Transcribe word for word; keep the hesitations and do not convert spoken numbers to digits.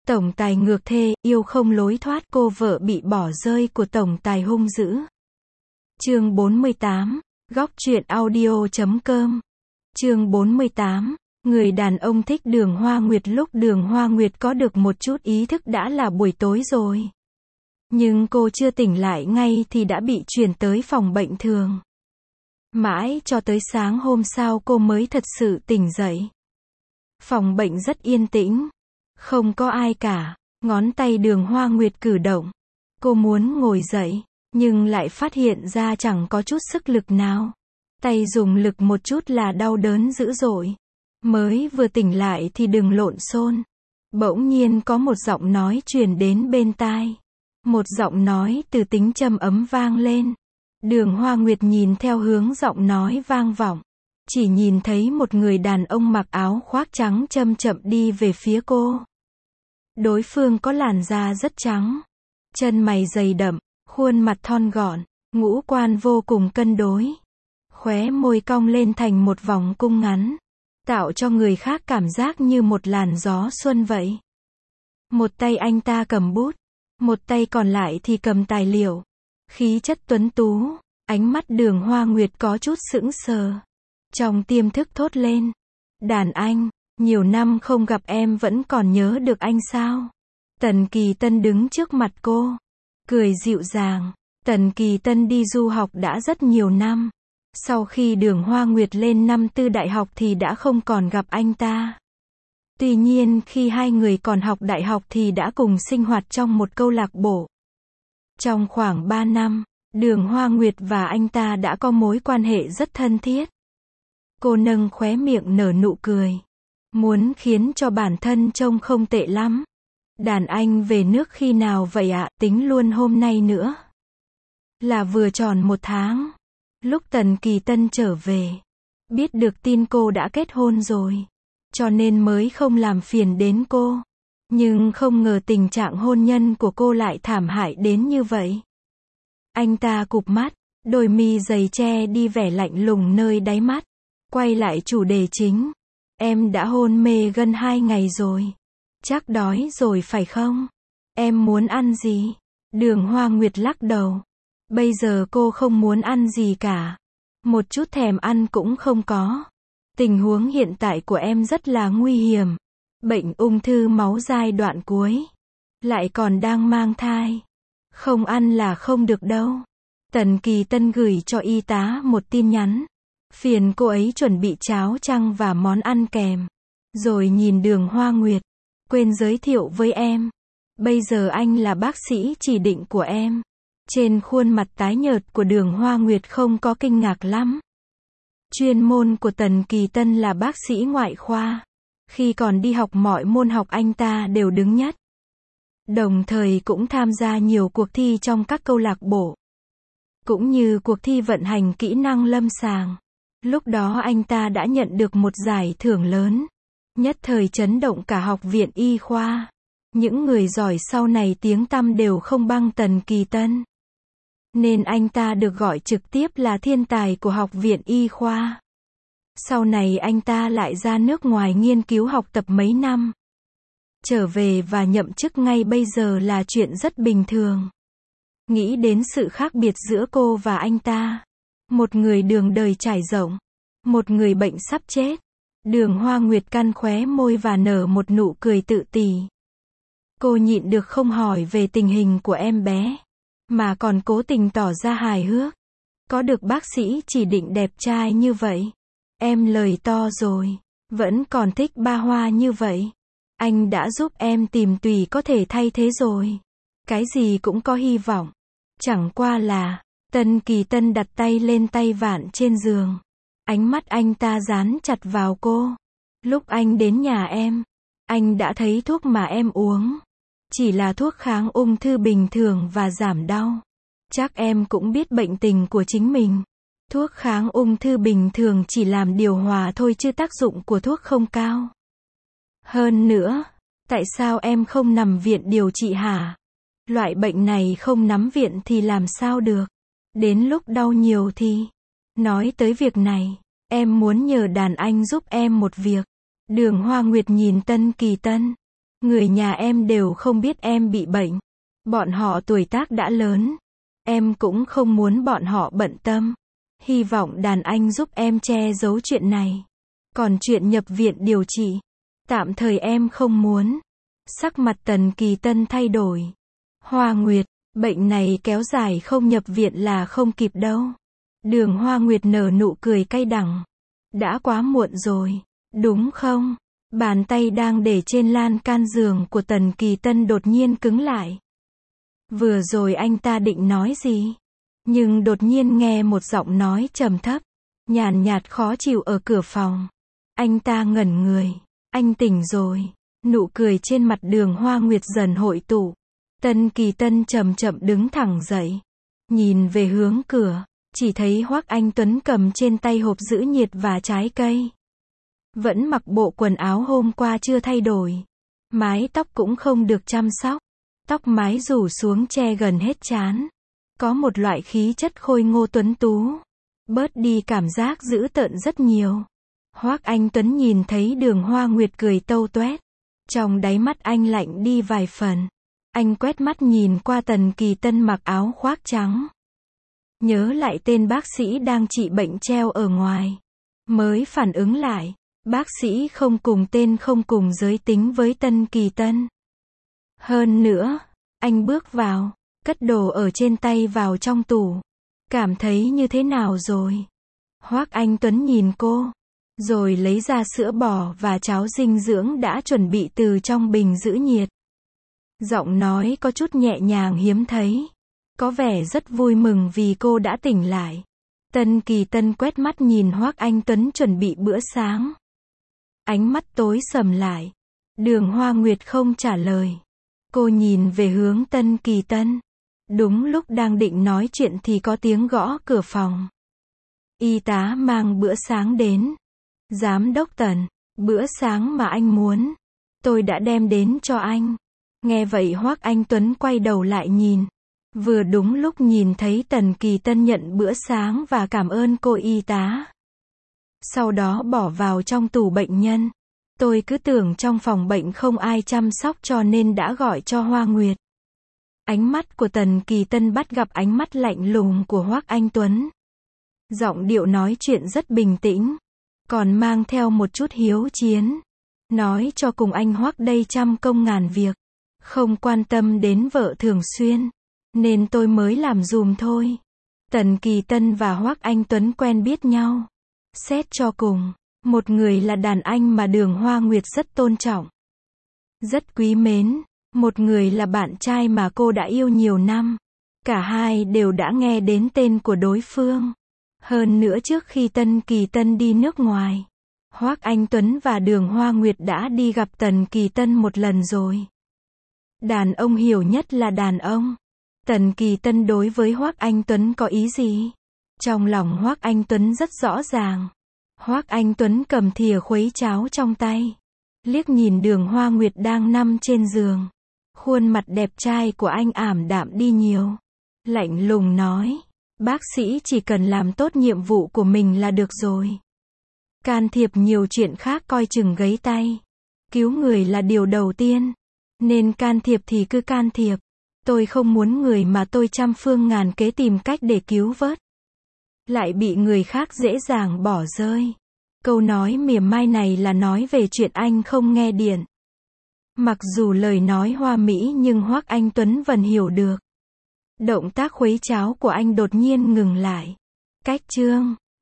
Tổng tài ngược thê, yêu không lối thoát, cô vợ bị bỏ rơi của tổng tài hung dữ. Chương bốn mươi tám, góc truyện audio chấm com. Chương bốn mươi tám, người đàn ông thích Đường Hoa Nguyệt. Lúc Đường Hoa Nguyệt có được một chút ý thức đã là buổi tối rồi. Nhưng cô chưa tỉnh lại ngay thì đã bị chuyển tới phòng bệnh thường. Mãi cho tới sáng hôm sau cô mới thật sự tỉnh dậy. Phòng bệnh rất yên tĩnh. Không có ai cả. Ngón tay Đường Hoa Nguyệt cử động. Cô muốn ngồi dậy, nhưng lại phát hiện ra chẳng có chút sức lực nào. Tay dùng lực một chút là đau đớn dữ dội. Mới vừa tỉnh lại thì đừng lộn xôn. Bỗng nhiên có một giọng nói truyền đến bên tai. Một giọng nói từ tính trầm ấm vang lên. Đường Hoa Nguyệt nhìn theo hướng giọng nói vang vọng. Chỉ nhìn thấy một người đàn ông mặc áo khoác trắng chậm chậm đi về phía cô. Đối phương có làn da rất trắng. Chân mày dày đậm, khuôn mặt thon gọn, ngũ quan vô cùng cân đối. Khóe môi cong lên thành một vòng cung ngắn. Tạo cho người khác cảm giác như một làn gió xuân vậy. Một tay anh ta cầm bút. Một tay còn lại thì cầm tài liệu. Khí chất tuấn tú. Ánh mắt Đường Hoa Nguyệt có chút sững sờ. Trong tiềm thức thốt lên. Đàn anh, nhiều năm không gặp em vẫn còn nhớ được anh sao? Tần Kỳ Tân đứng trước mặt cô. Cười dịu dàng. Tần Kỳ Tân đi du học đã rất nhiều năm. Sau khi Đường Hoa Nguyệt lên năm tư đại học thì đã không còn gặp anh ta. Tuy nhiên khi hai người còn học đại học thì đã cùng sinh hoạt trong một câu lạc bộ. Trong khoảng ba năm, Đường Hoa Nguyệt và anh ta đã có mối quan hệ rất thân thiết. Cô nâng khóe miệng nở nụ cười. Muốn khiến cho bản thân trông không tệ lắm. Đàn anh về nước khi nào vậy ạ? Tính luôn hôm nay nữa. Là vừa tròn một tháng. Lúc Tần Kỳ Tân trở về. Biết được tin cô đã kết hôn rồi. Cho nên mới không làm phiền đến cô. Nhưng không ngờ tình trạng hôn nhân của cô lại thảm hại đến như vậy. Anh ta cụp mắt. Đôi mi dày che đi vẻ lạnh lùng nơi đáy mắt. Quay lại chủ đề chính. Em đã hôn mê gần hai ngày rồi. Chắc đói rồi phải không? Em muốn ăn gì? Đường Hoa Nguyệt lắc đầu. Bây giờ cô không muốn ăn gì cả. Một chút thèm ăn cũng không có. Tình huống hiện tại của em rất là nguy hiểm. Bệnh ung thư máu giai đoạn cuối. Lại còn đang mang thai. Không ăn là không được đâu. Tần Kỳ Tân gửi cho y tá một tin nhắn. Phiền cô ấy chuẩn bị cháo chăng và món ăn kèm. Rồi nhìn Đường Hoa Nguyệt. Quên giới thiệu với em. Bây giờ anh là bác sĩ chỉ định của em. Trên khuôn mặt tái nhợt của Đường Hoa Nguyệt không có kinh ngạc lắm. Chuyên môn của Tần Kỳ Tân là bác sĩ ngoại khoa. Khi còn đi học mọi môn học anh ta đều đứng nhất. Đồng thời cũng tham gia nhiều cuộc thi trong các câu lạc bộ. Cũng như cuộc thi vận hành kỹ năng lâm sàng. Lúc đó anh ta đã nhận được một giải thưởng lớn. Nhất thời chấn động cả học viện y khoa. Những người giỏi sau này tiếng tăm đều không bằng Tần Kỳ Tân. Nên anh ta được gọi trực tiếp là thiên tài của học viện y khoa. Sau này anh ta lại ra nước ngoài nghiên cứu học tập mấy năm. Trở về và nhậm chức ngay bây giờ là chuyện rất bình thường. Nghĩ đến sự khác biệt giữa cô và anh ta. Một người đường đời trải rộng. Một người bệnh sắp chết. Đường Hoa Nguyệt cắn khóe môi và nở một nụ cười tự tì. Cô nhịn được không hỏi về tình hình của em bé. Mà còn cố tình tỏ ra hài hước. Có được bác sĩ chỉ định đẹp trai như vậy. Em lời to rồi. Vẫn còn thích ba hoa như vậy. Anh đã giúp em tìm tùy có thể thay thế rồi. Cái gì cũng có hy vọng. Chẳng qua là. Tần Kỳ Tân đặt tay lên tay vạn trên giường. Ánh mắt anh ta dán chặt vào cô. Lúc anh đến nhà em. Anh đã thấy thuốc mà em uống. Chỉ là thuốc kháng ung thư bình thường và giảm đau. Chắc em cũng biết bệnh tình của chính mình. Thuốc kháng ung thư bình thường chỉ làm điều hòa thôi chứ tác dụng của thuốc không cao. Hơn nữa, tại sao em không nằm viện điều trị hả? Loại bệnh này không nằm viện thì làm sao được? Đến lúc đau nhiều thì... Nói tới việc này, em muốn nhờ đàn anh giúp em một việc. Đường Hoa Nguyệt nhìn Tần Kỳ Tân. Người nhà em đều không biết em bị bệnh. Bọn họ tuổi tác đã lớn. Em cũng không muốn bọn họ bận tâm. Hy vọng đàn anh giúp em che giấu chuyện này. Còn chuyện nhập viện điều trị, tạm thời em không muốn. Sắc mặt Tần Kỳ Tân thay đổi. Hoa Nguyệt, bệnh này kéo dài không nhập viện là không kịp đâu. Đường Hoa Nguyệt nở nụ cười cay đắng. Đã quá muộn rồi, đúng không? Bàn tay đang để trên lan can giường của Tần Kỳ Tân đột nhiên cứng lại. Vừa rồi anh ta định nói gì? Nhưng đột nhiên nghe một giọng nói trầm thấp, nhàn nhạt khó chịu ở cửa phòng. Anh ta ngẩn người. Anh tỉnh rồi. Nụ cười trên mặt Đường Hoa Nguyệt dần hội tụ. Tần Kỳ Tân chậm chậm đứng thẳng dậy. Nhìn về hướng cửa, chỉ thấy Hoắc Anh Tuấn cầm trên tay hộp giữ nhiệt và trái cây. Vẫn mặc bộ quần áo hôm qua chưa thay đổi. Mái tóc cũng không được chăm sóc. Tóc mái rủ xuống che gần hết trán. Có một loại khí chất khôi ngô tuấn tú. Bớt đi cảm giác dữ tợn rất nhiều. Hoắc Anh Tuấn nhìn thấy Đường Hoa Nguyệt cười tâu toét. Trong đáy mắt anh lạnh đi vài phần. Anh quét mắt nhìn qua Tần Kỳ Tân mặc áo khoác trắng. Nhớ lại tên bác sĩ đang trị bệnh treo ở ngoài. Mới phản ứng lại. Bác sĩ không cùng tên không cùng giới tính với Tần Kỳ Tân. Hơn nữa, anh bước vào, cất đồ ở trên tay vào trong tủ. Cảm thấy như thế nào rồi? Hoắc Anh Tuấn nhìn cô, rồi lấy ra sữa bò và cháo dinh dưỡng đã chuẩn bị từ trong bình giữ nhiệt. Giọng nói có chút nhẹ nhàng hiếm thấy. Có vẻ rất vui mừng vì cô đã tỉnh lại. Tần Kỳ Tân quét mắt nhìn Hoắc Anh Tuấn chuẩn bị bữa sáng. Ánh mắt tối sầm lại. Đường Hoa Nguyệt không trả lời. Cô nhìn về hướng Tần Kỳ Tân. Đúng lúc đang định nói chuyện thì có tiếng gõ cửa phòng. Y tá mang bữa sáng đến. Giám đốc Tần, bữa sáng mà anh muốn, tôi đã đem đến cho anh. Nghe vậy Hoắc Anh Tuấn quay đầu lại nhìn. Vừa đúng lúc nhìn thấy Tần Kỳ Tân nhận bữa sáng và cảm ơn cô y tá. Sau đó bỏ vào trong tủ bệnh nhân. Tôi cứ tưởng trong phòng bệnh không ai chăm sóc cho nên đã gọi cho Hoa Nguyệt. Ánh mắt của Tần Kỳ Tân bắt gặp ánh mắt lạnh lùng của Hoắc Anh Tuấn. Giọng điệu nói chuyện rất bình tĩnh, còn mang theo một chút hiếu chiến. Nói cho cùng anh Hoắc đây trăm công ngàn việc, không quan tâm đến vợ thường xuyên, nên tôi mới làm dùm thôi. Tần Kỳ Tân và Hoắc Anh Tuấn quen biết nhau. Xét cho cùng, một người là đàn anh mà Đường Hoa Nguyệt rất tôn trọng, rất quý mến. Một người là bạn trai mà cô đã yêu nhiều năm. Cả hai đều đã nghe đến tên của đối phương. Hơn nữa trước khi Tần Kỳ Tân đi nước ngoài, Hoắc Anh Tuấn và Đường Hoa Nguyệt đã đi gặp Tần Kỳ Tân một lần rồi. Đàn ông hiểu nhất là đàn ông. Tần Kỳ Tân đối với Hoắc Anh Tuấn có ý gì? Trong lòng Hoắc Anh Tuấn rất rõ ràng. Hoắc Anh Tuấn cầm thìa khuấy cháo trong tay, liếc nhìn Đường Hoa Nguyệt đang nằm trên giường. Khuôn mặt đẹp trai của anh ảm đạm đi nhiều. Lạnh lùng nói, bác sĩ chỉ cần làm tốt nhiệm vụ của mình là được rồi. Can thiệp nhiều chuyện khác coi chừng gấy tay. Cứu người là điều đầu tiên. Nên can thiệp thì cứ can thiệp. Tôi không muốn người mà tôi trăm phương ngàn kế tìm cách để cứu vớt lại bị người khác dễ dàng bỏ rơi. Câu nói mỉa mai này là nói về chuyện anh không nghe điện. Mặc dù lời nói hoa mỹ nhưng Hoắc Anh Tuấn vẫn hiểu được. Động tác khuấy cháo của anh đột nhiên ngừng lại. Cách chương